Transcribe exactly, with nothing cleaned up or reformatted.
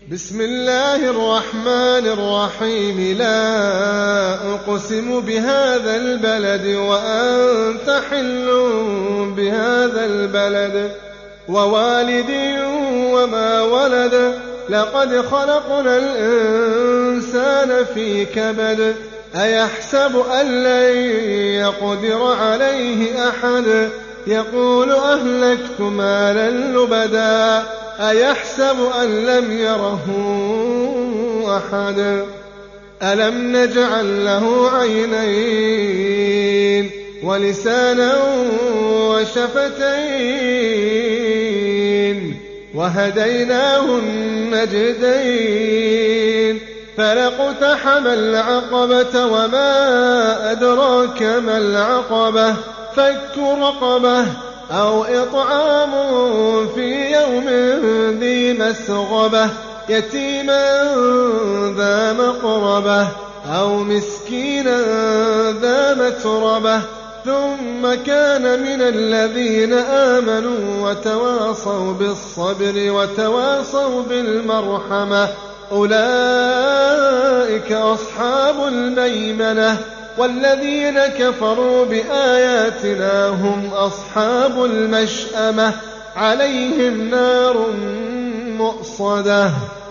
بسم الله الرحمن الرحيم لا أقسم بهذا البلد وأنت حل بهذا البلد ووالد وما ولد لقد خلقنا الإنسان في كبد أيحسب أن لن يقدر عليه أحد يقول أهلكت مالا لبدا أيحسب أن لم يره أحد ألم نجعل له عينين ولسانا وشفتين وهديناه النجدين فلاقتحم العقبة وما أدراك ما العقبة فك رقبة أو إطعام في يوم ذي مسغبة يتيما ذا مقربة أو مسكينا ذا متربة ثم كان من الذين آمنوا وتواصوا بالصبر وتواصوا بالمرحمة أولئك أصحاب الميمنة والذين كفروا بآياتنا هم أصحاب المشأمة عليهم نار مؤصدة